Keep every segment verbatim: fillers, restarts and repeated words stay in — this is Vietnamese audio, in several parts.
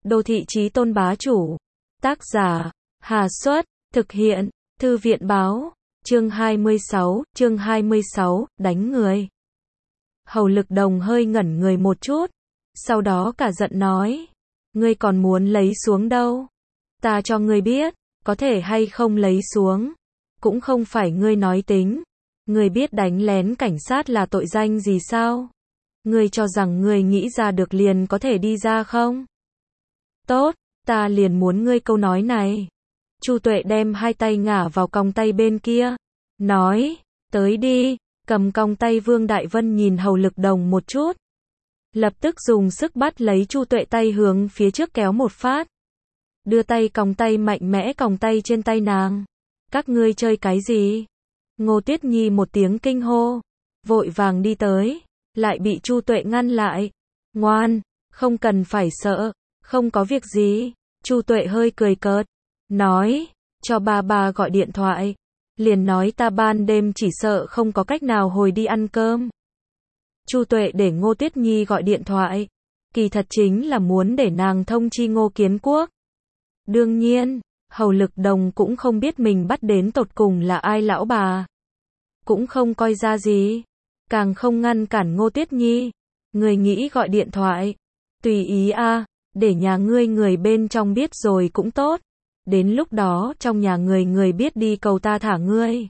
Đô thị chí tôn bá chủ. Tác giả, Hà Xuất, thực hiện, Thư viện báo, chương hai mươi sáu, chương hai mươi sáu, đánh người. Hầu Lực Đồng hơi ngẩn người một chút, sau đó cả giận nói, ngươi còn muốn lấy xuống đâu? Ta cho ngươi biết, có thể hay không lấy xuống, cũng không phải ngươi nói tính. Ngươi biết đánh lén cảnh sát là tội danh gì sao? Ngươi cho rằng ngươi nghĩ ra được liền có thể đi ra không? Tốt, ta liền muốn ngươi câu nói này. Chu Tuệ đem hai tay ngả vào còng tay bên kia, nói, tới đi, cầm còng tay Vương Đại Vân nhìn Hầu Lực Đồng một chút. Lập tức dùng sức bắt lấy Chu Tuệ tay hướng phía trước kéo một phát. Đưa tay còng tay mạnh mẽ còng tay trên tay nàng. Các ngươi chơi cái gì? Ngô Tuyết Nhi một tiếng kinh hô, vội vàng đi tới, lại bị Chu Tuệ ngăn lại. Ngoan, không cần phải sợ, không có việc gì. Chu Tuệ hơi cười cợt, nói, cho ba ba gọi điện thoại, liền nói ta ban đêm chỉ sợ không có cách nào hồi đi ăn cơm. Chu Tuệ để Ngô Tuyết Nhi gọi điện thoại, kỳ thật chính là muốn để nàng thông chi Ngô Kiến Quốc. Đương nhiên, Hầu Lực Đồng cũng không biết mình bắt đến tột cùng là ai lão bà. Cũng không coi ra gì, càng không ngăn cản Ngô Tuyết Nhi. Người nghĩ gọi điện thoại, tùy ý a, để nhà ngươi người bên trong biết rồi cũng tốt. Đến lúc đó trong nhà người người biết đi cầu ta thả ngươi.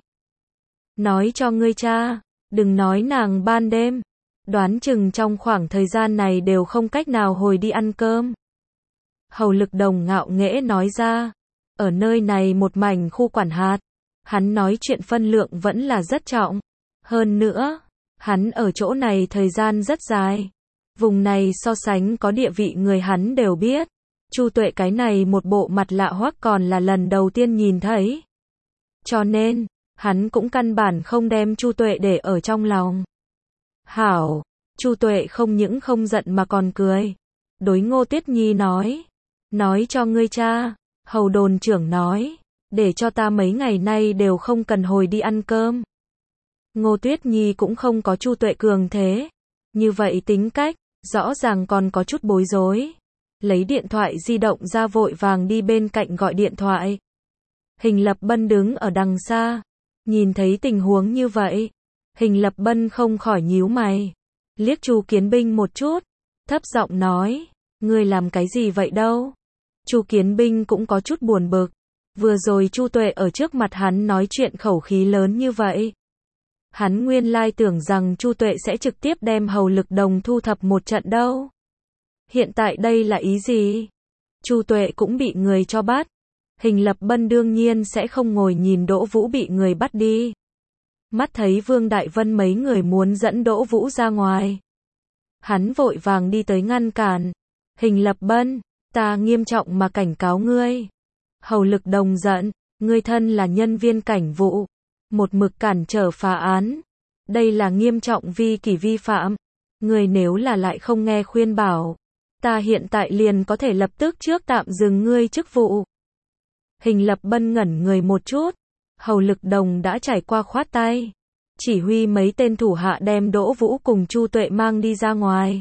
Nói cho ngươi cha, đừng nói nàng ban đêm, đoán chừng trong khoảng thời gian này đều không cách nào hồi đi ăn cơm. Hầu Lực Đồng ngạo nghễ nói ra, ở nơi này một mảnh khu quản hạt, hắn nói chuyện phân lượng vẫn là rất trọng. Hơn nữa, hắn ở chỗ này thời gian rất dài. Vùng này so sánh có địa vị người hắn đều biết. Chu Tuệ cái này một bộ mặt lạ hoắc còn là lần đầu tiên nhìn thấy. Cho nên, hắn cũng căn bản không đem Chu Tuệ để ở trong lòng. Hảo, Chu Tuệ không những không giận mà còn cười. Đối Ngô Tuyết Nhi nói, nói cho ngươi cha, Hầu đồn trưởng nói, để cho ta mấy ngày nay đều không cần hồi đi ăn cơm. Ngô Tuyết Nhi cũng không có Chu Tuệ cường thế. Như vậy tính cách, rõ ràng còn có chút bối rối. Lấy điện thoại di động ra vội vàng đi bên cạnh gọi điện thoại. Hình Lập Bân đứng ở đằng xa, nhìn thấy tình huống như vậy, Hình Lập Bân không khỏi nhíu mày, liếc Chu Kiến Binh một chút, thấp giọng nói, ngươi làm cái gì vậy đâu? Chu Kiến Binh cũng có chút buồn bực, vừa rồi Chu Tuệ ở trước mặt hắn nói chuyện khẩu khí lớn như vậy. Hắn nguyên lai tưởng rằng Chu Tuệ sẽ trực tiếp đem Hầu Lực Đồng thu thập một trận đâu. Hiện tại đây là ý gì? Chu Tuệ cũng bị người cho bắt. Hình Lập Bân đương nhiên sẽ không ngồi nhìn Đỗ Vũ bị người bắt đi. Mắt thấy Vương Đại Vân mấy người muốn dẫn Đỗ Vũ ra ngoài, hắn vội vàng đi tới ngăn cản. Hình Lập Bân, ta nghiêm trọng mà cảnh cáo ngươi. Hầu Lực Đồng giận, ngươi thân là nhân viên cảnh vụ, một mực cản trở phá án. Đây là nghiêm trọng vi kỷ vi phạm. Ngươi nếu là lại không nghe khuyên bảo, ta hiện tại liền có thể lập tức trước tạm dừng ngươi chức vụ. Hình Lập Bân ngẩn người một chút, Hầu Lực Đồng đã trải qua khoát tay, chỉ huy mấy tên thủ hạ đem Đỗ Vũ cùng Chu Tuệ mang đi ra ngoài.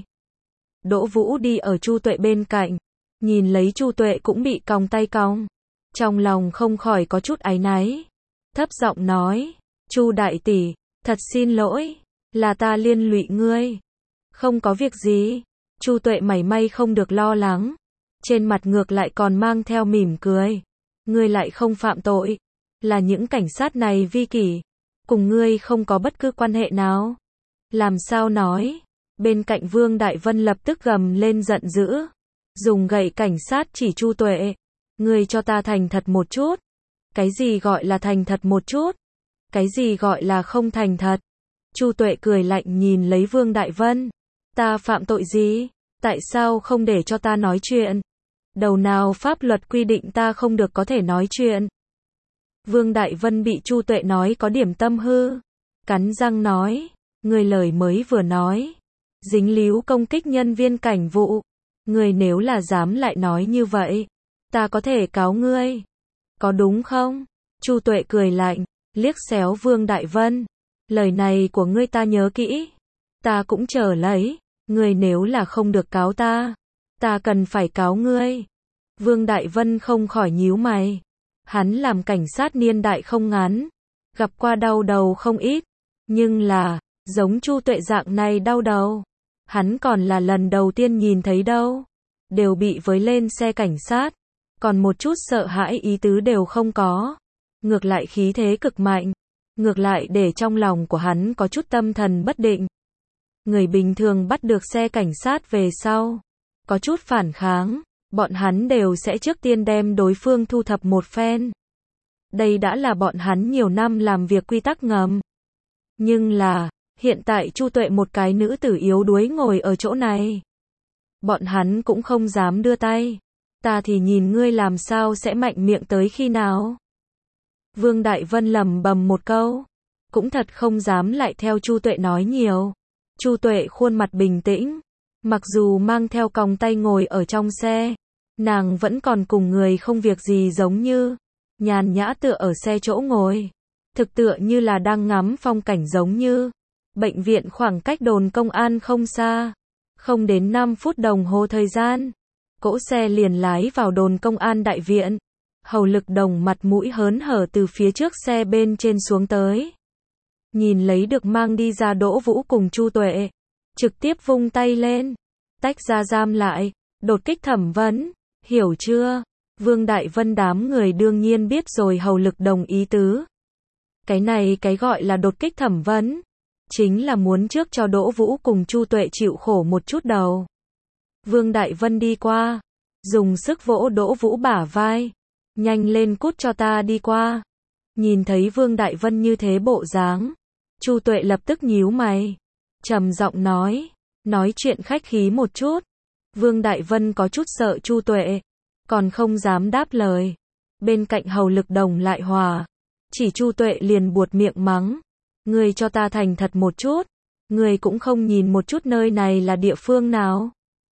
Đỗ Vũ đi ở Chu Tuệ bên cạnh, nhìn lấy Chu Tuệ cũng bị còng tay còng, trong lòng không khỏi có chút áy náy, thấp giọng nói, Chu đại tỷ, thật xin lỗi, là ta liên lụy ngươi. Không có việc gì. Chu Tuệ mảy may không được lo lắng, trên mặt ngược lại còn mang theo mỉm cười. Ngươi lại không phạm tội, là những cảnh sát này vi kỷ, cùng ngươi không có bất cứ quan hệ nào. Làm sao nói? Bên cạnh Vương Đại Vân lập tức gầm lên giận dữ, dùng gậy cảnh sát chỉ Chu Tuệ. Ngươi cho ta thành thật một chút. Cái gì gọi là thành thật một chút? Cái gì gọi là không thành thật? Chu Tuệ cười lạnh nhìn lấy Vương Đại Vân. Ta phạm tội gì? Tại sao không để cho ta nói chuyện? Đầu nào pháp luật quy định ta không được có thể nói chuyện? Vương Đại Vân bị Chu Tuệ nói có điểm tâm hư, cắn răng nói, người lời mới vừa nói, dính líu công kích nhân viên cảnh vụ. Người nếu là dám lại nói như vậy, ta có thể cáo ngươi. Có đúng không? Chu Tuệ cười lạnh, liếc xéo Vương Đại Vân. Lời này của ngươi ta nhớ kỹ. Ta cũng chờ lấy. Ngươi nếu là không được cáo ta, Ta cần phải cáo ngươi. Vương Đại Vân không khỏi nhíu mày. Hắn làm cảnh sát niên đại không ngắn, gặp qua đau đầu không ít, nhưng là, giống Chu Tuệ dạng này đau đầu, hắn còn là lần đầu tiên nhìn thấy đâu. Đều bị với lên xe cảnh sát, còn một chút sợ hãi ý tứ đều không có. Ngược lại khí thế cực mạnh, ngược lại để trong lòng của hắn có chút tâm thần bất định. Người bình thường bắt được xe cảnh sát về sau, có chút phản kháng, bọn hắn đều sẽ trước tiên đem đối phương thu thập một phen. Đây đã là bọn hắn nhiều năm làm việc quy tắc ngầm. Nhưng là, hiện tại Chu Tuệ một cái nữ tử yếu đuối ngồi ở chỗ này. Bọn hắn cũng không dám đưa tay. Ta thì nhìn ngươi làm sao sẽ mạnh miệng tới khi nào. Vương Đại Vân lẩm bẩm một câu, cũng thật không dám lại theo Chu Tuệ nói nhiều. Chu Tuệ khuôn mặt bình tĩnh, mặc dù mang theo còng tay ngồi ở trong xe, nàng vẫn còn cùng người không việc gì giống như, nhàn nhã tựa ở xe chỗ ngồi, thực tựa như là đang ngắm phong cảnh giống như. Bệnh viện khoảng cách đồn công an không xa, không đến năm phút đồng hồ thời gian, cỗ xe liền lái vào đồn công an đại viện. Hầu Lực Đồng mặt mũi hớn hở từ phía trước xe bên trên xuống tới. Nhìn lấy được mang đi ra Đỗ Vũ cùng Chu Tuệ, trực tiếp vung tay lên, tách ra giam lại, đột kích thẩm vấn, hiểu chưa? Vương Đại Vân đám người đương nhiên biết rồi Hầu Lực Đồng ý tứ. Cái này cái gọi là đột kích thẩm vấn, chính là muốn trước cho Đỗ Vũ cùng Chu Tuệ chịu khổ một chút đầu. Vương Đại Vân đi qua, dùng sức vỗ Đỗ Vũ bả vai. Nhanh lên cút cho ta đi qua. Nhìn thấy Vương Đại Vân như thế bộ dáng, Chu Tuệ lập tức nhíu mày, trầm giọng nói, nói chuyện khách khí một chút. Vương Đại Vân có chút sợ Chu Tuệ, còn không dám đáp lời. Bên cạnh Hầu Lực Đồng lại hòa, chỉ Chu Tuệ liền buột miệng mắng, ngươi cho ta thành thật một chút, ngươi cũng không nhìn một chút nơi này là địa phương nào?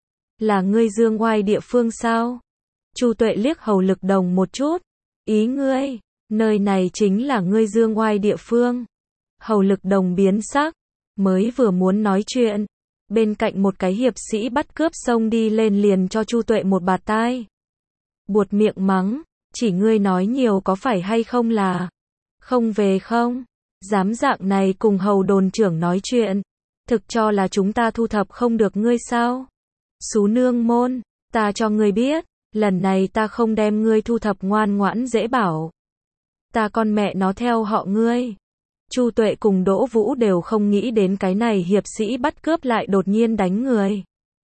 Là ngươi dương oai địa phương sao? Chu Tuệ liếc Hầu Lực Đồng một chút, ý ngươi, nơi này chính là ngươi dương oai địa phương. Hầu Lực Đồng biến sắc, mới vừa muốn nói chuyện, bên cạnh một cái hiệp sĩ bắt cướp xông đi lên liền cho Chu Tuệ một bạt tai. Buột miệng mắng, chỉ ngươi nói nhiều có phải hay không là, không về không, dám dạng này cùng Hầu đồn trưởng nói chuyện, thực cho là chúng ta thu thập không được ngươi sao? Xú nương môn, ta cho ngươi biết. Lần này ta không đem ngươi thu thập ngoan ngoãn dễ bảo. Ta con mẹ nó theo họ ngươi. Chu Tuệ cùng Đỗ Vũ đều không nghĩ đến cái này hiệp sĩ bắt cướp lại đột nhiên đánh người.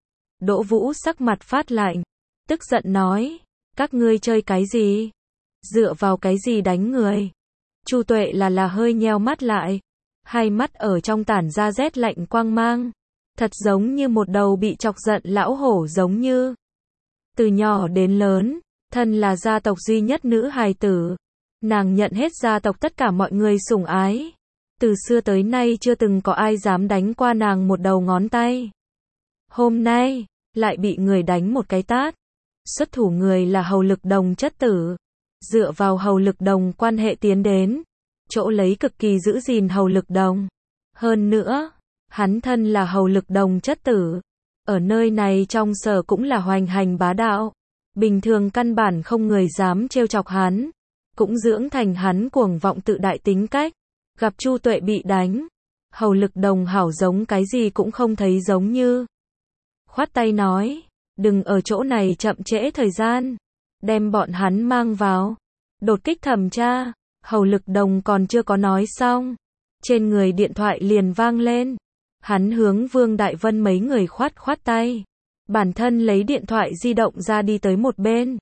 Đỗ Vũ sắc mặt phát lạnh, tức giận nói, các ngươi chơi cái gì? Dựa vào cái gì đánh người? Chu Tuệ là là hơi nheo mắt lại, hai mắt ở trong tản ra rét lạnh quang mang, thật giống như một đầu bị chọc giận lão hổ giống như. Từ nhỏ đến lớn, thân là gia tộc duy nhất nữ hài tử. Nàng nhận hết gia tộc tất cả mọi người sủng ái. Từ xưa tới nay chưa từng có ai dám đánh qua nàng một đầu ngón tay. Hôm nay, lại bị người đánh một cái tát. Xuất thủ người là Hầu Lực Đồng chất tử. Dựa vào Hầu Lực Đồng quan hệ tiến đến, chỗ lấy cực kỳ giữ gìn Hầu Lực Đồng. Hơn nữa, hắn thân là Hầu Lực Đồng chất tử. Ở nơi này trong sở cũng là hoành hành bá đạo. Bình thường căn bản không người dám trêu chọc hắn. Cũng dưỡng thành hắn cuồng vọng tự đại tính cách. Gặp Chu Tuệ bị đánh, Hầu Lực Đồng hảo giống cái gì cũng không thấy giống như. Khoát tay nói, đừng ở chỗ này chậm trễ thời gian. Đem bọn hắn mang vào. Đột kích thẩm tra. Hầu Lực Đồng còn chưa có nói xong. Trên người điện thoại liền vang lên. Hắn hướng Vương Đại Vân mấy người khoát khoát tay. Bản thân lấy điện thoại di động ra đi tới một bên.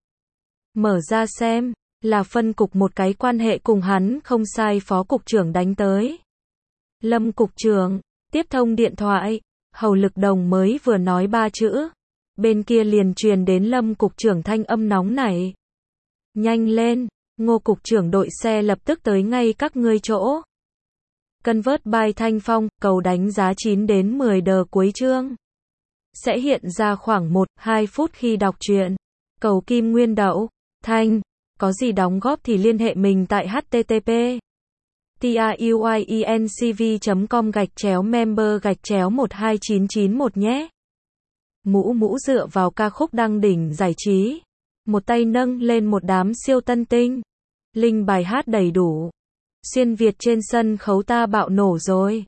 Mở ra xem, là phân cục một cái quan hệ cùng hắn không sai phó cục trưởng đánh tới. Lâm cục trưởng, tiếp thông điện thoại, Hầu Lực Đồng mới vừa nói ba chữ. Bên kia liền truyền đến Lâm cục trưởng thanh âm nóng nảy. Nhanh lên, Ngô cục trưởng đội xe lập tức tới ngay các ngươi chỗ. Convert by Thanh Phong, cầu đánh giá chín đến mười đờ cuối chương. Sẽ hiện ra khoảng một đến hai phút khi đọc truyện. Cầu Kim Nguyên Đậu, Thanh, có gì đóng góp thì liên hệ mình tại http truyencv chấm com gạch chéo member gạch chéo một hai chín chín một nhé. Mũ Mũ dựa vào ca khúc đăng đỉnh giải trí, một tay nâng lên một đám siêu tân tinh. Linh bài hát đầy đủ. Xuyên Việt trên sân khấu ta bạo nổ rồi.